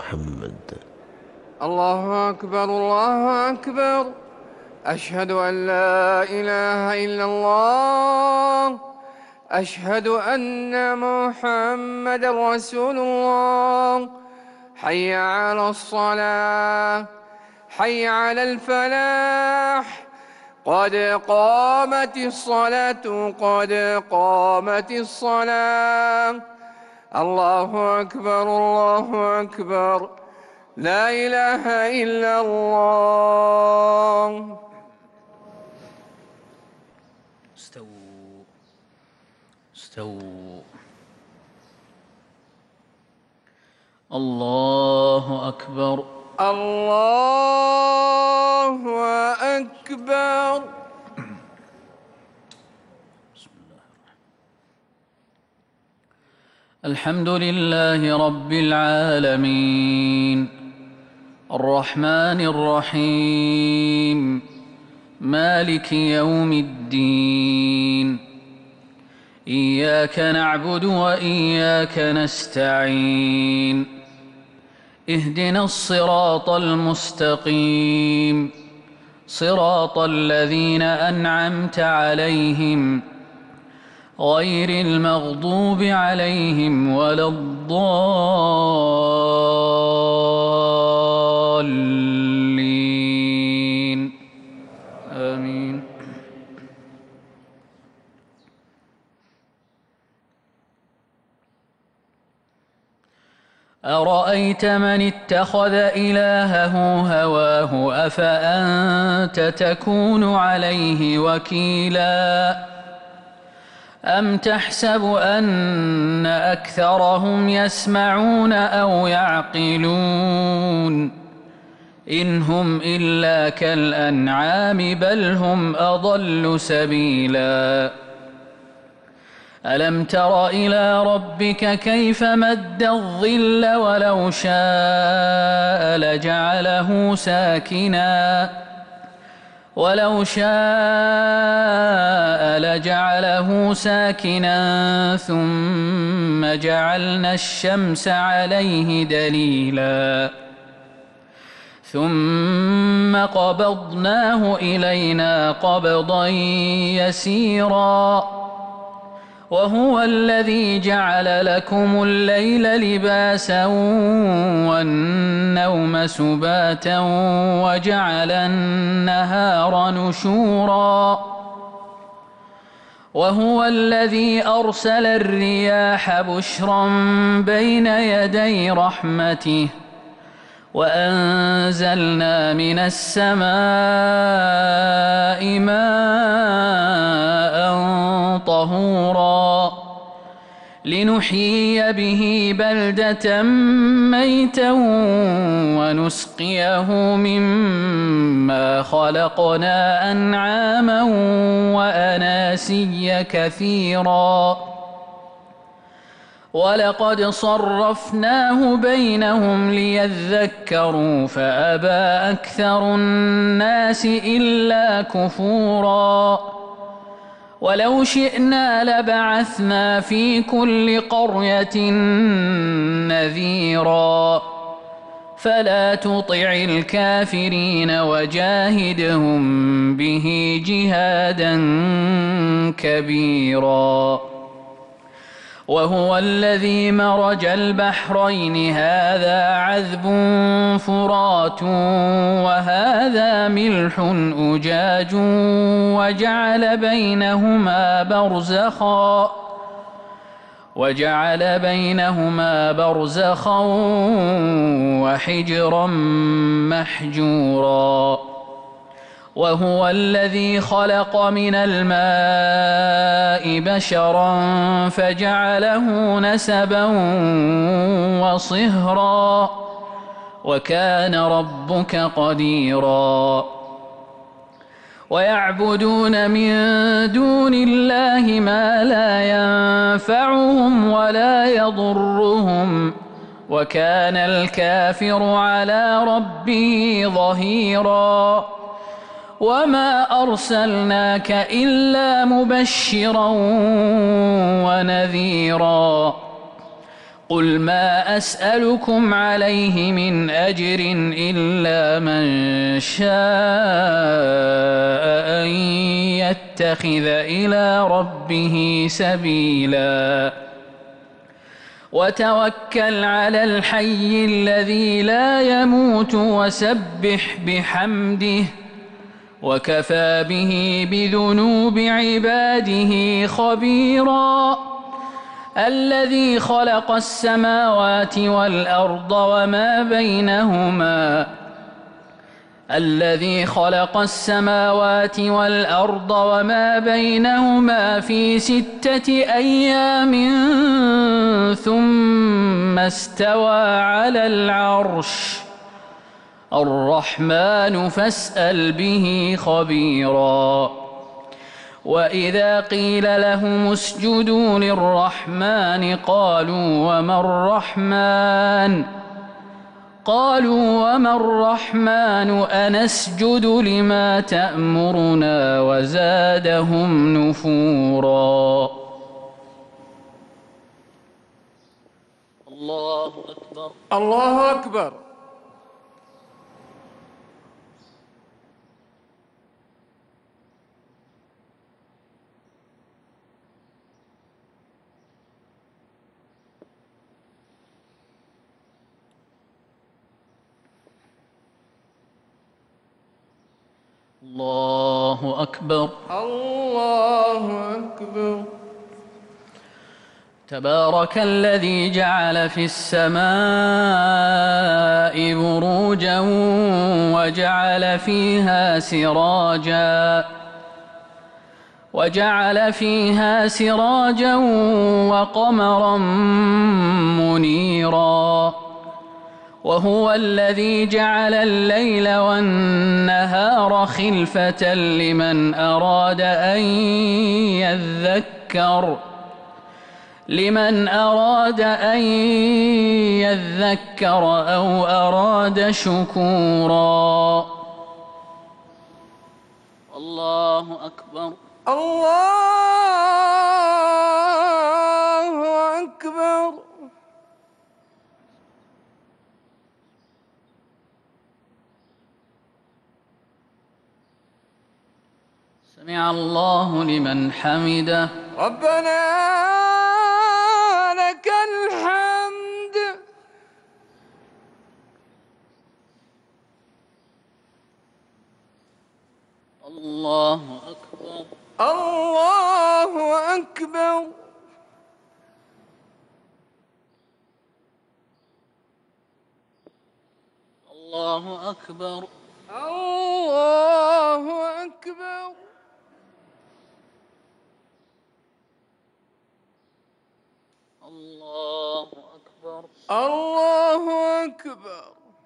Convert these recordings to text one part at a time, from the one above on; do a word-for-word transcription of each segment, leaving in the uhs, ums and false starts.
محمد. الله أكبر الله أكبر. أشهد أن لا إله إلا الله. أشهد أن محمد رسول الله. حي على الصلاة، حي على الفلاح، قد قامت الصلاة، قد قامت الصلاة. الله أكبر الله أكبر. لا إله إلا الله. استووا استووا. الله أكبر الله أكبر. بسم الله الحمد لله رب العالمين، الرحمن الرحيم، مالك يوم الدين. إياك نعبد وإياك نستعين. اهدنا الصراط المستقيم، صراط الذين أنعمت عليهم غير المغضوب عليهم ولا الضالين. آمين. أرأيت من اتخذ إلهه هواه أفأنت تكون عليه وكيلا أم تحسب أن أكثرهم يسمعون أو يعقلون إن هم إلا كالأنعام بل هم أضل سبيلا. ألم تر إلى ربك كيف مد الظل ولو شاء لجعله ساكنا ولو شاء لجعله ساكنا ثم جعلنا الشمس عليه دليلا ثم قبضناه إلينا قبضا يسيرا. وهو الذي جعل لكم الليل لباسا والنوم سباتا وجعل النهار نشورا. وهو الذي أرسل الرياح بشرا بين يدي رحمته وأنزلنا من السماء ماء طهورا لنحيي به بلدة ميتا ونسقيه مما خلقنا أنعاما وأناسيا كثيرا. ولقد صرفناه بينهم ليذكروا فأبى أكثر الناس إلا كفورا. ولو شئنا لبعثنا في كل قرية نذيرا فلا تطع الكافرين وجاهدهم به جهادا كبيرا. وهو الذي مرج البحرين هذا عذب فرات وهذا ملح أجاج وجعل بينهما برزخا وجعل بينهما برزخا وحجرا محجورا. وهو الذي خلق من الماء بشرا فجعله نسبا وصهرا وكان ربك قديرا. ويعبدون من دون الله ما لا ينفعهم ولا يضرهم وكان الكافر على ربه ظهيرا. وما أرسلناك إلا مبشرا ونذيرا. قل ما أسألكم عليه من أجر إلا من شاء أن يتخذ إلى ربه سبيلا وتوكل على الحي الذي لا يموت وسبح بحمده وكفى به بذنوب عباده خبيرا الذي خلق السماوات والأرض وما بينهما الذي خلق السماوات والأرض وما بينهما في ستة أيام ثم استوى على العرش الرحمن فاسأل به خبيرا وإذا قيل لهم اسجدوا للرحمن قالوا وما الرحمن قالوا وما الرحمن أنسجد لما تأمرنا وزادهم نفورا. الله أكبر. الله أكبر. الله أكبر. الله أكبر. تبارك الذي جعل في السماء بروجا وجعل فيها سراجا وجعل فيها سراجا وقمرا منيرا وهو الذي جعل الليل والنهار خلفة لمن أراد أن يذكر لمن أراد أن يذكر أو أراد شكورا. الله أكبر. الله أكبر. سمع الله لمن حمده. ربنا لك الحمد. الله أكبر. الله أكبر. الله أكبر. الله أكبر. الله أكبر. الله أكبر.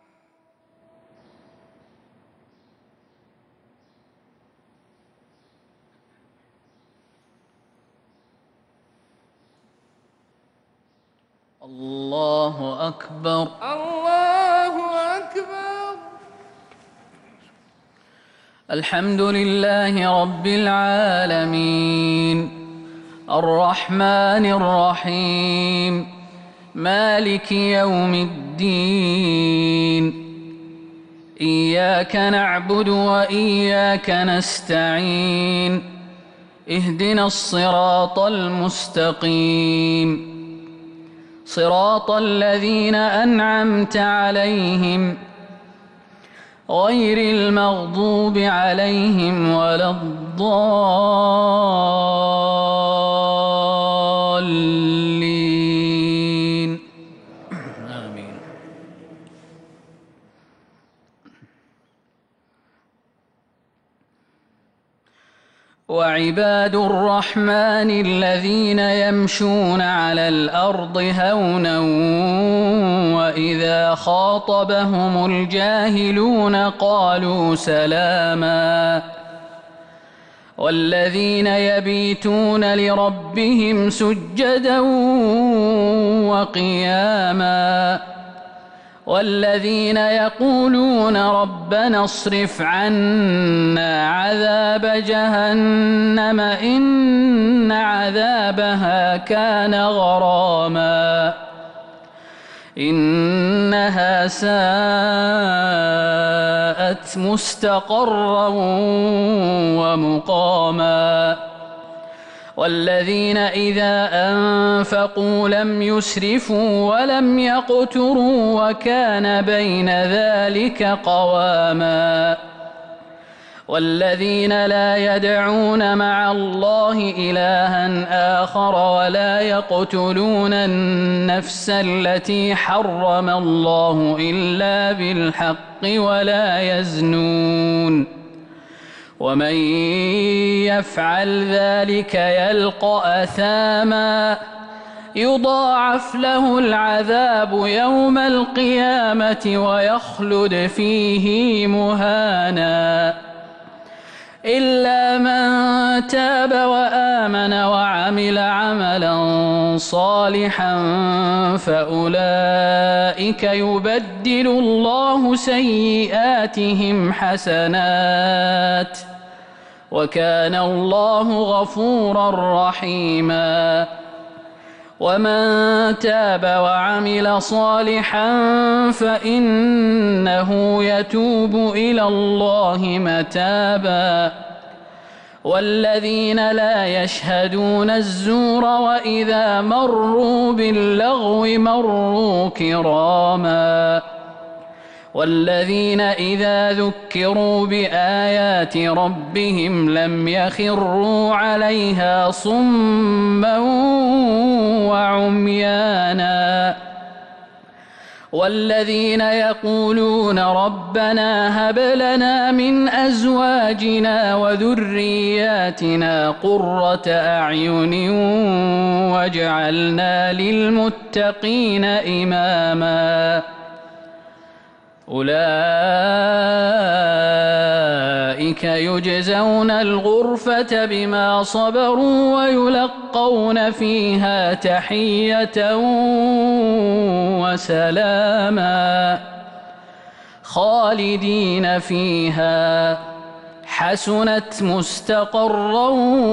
الله أكبر. الله أكبر. الحمد لله رب العالمين الرحمن الرحيم مالك يوم الدين إياك نعبد وإياك نستعين اهدنا الصراط المستقيم صراط الذين أنعمت عليهم غير المغضوب عليهم ولا الضالين آمين. وعباد الرحمن الذين يمشون على الأرض هونا وإذا خاطبهم الجاهلون قالوا سلاما والذين يبيتون لربهم سجدا وقياما والذين يقولون ربنا اصرف عنا عذاب جهنم إن عذابها كان غراما إنها ساءت مستقرا ومقاما والذين إذا أنفقوا لم يسرفوا ولم يقتروا وكان بين ذلك قواما والذين لا يدعون مع الله إلها آخر ولا يقتلون النفس التي حرم الله إلا بالحق ولا يزنون ومن يفعل ذلك يلقى أثاما يضاعف له العذاب يوم القيامة ويخلد فيه مهانا إلا من تاب وآمن وعمل عملا صالحا فأولئك يبدل الله سيئاتهم حسنات وكان الله غفورا رحيما ومن تاب وعمل صالحا فإنه يتوب إلى الله متابا والذين لا يشهدون الزور وإذا مروا باللغو مروا كراما والذين إذا ذكروا بآيات ربهم لم يخروا عليها صما وعميانا والذين يقولون ربنا هب لنا من أزواجنا وذرياتنا قرة أعين واجعلنا للمتقين إماما أولئك يجزون الغرفة بما صبروا ويلقون فيها تحية وسلاما خالدين فيها حسنت مستقرا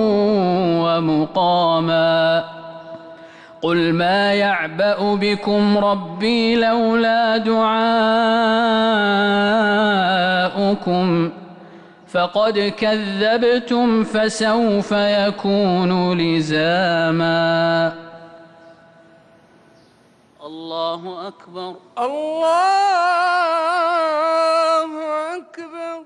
ومقاما قل ما يعبأ بكم ربي لولا دعاؤكم فقد كذبتم فسوف يكون لزاما الله أكبر الله أكبر.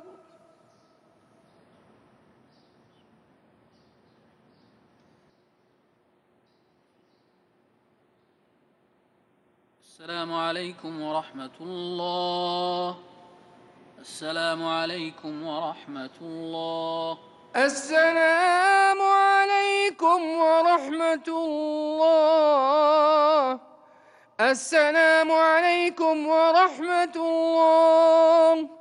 السلام عليكم ورحمة الله. السلام عليكم ورحمة الله. السلام عليكم ورحمة الله. السلام عليكم ورحمة الله.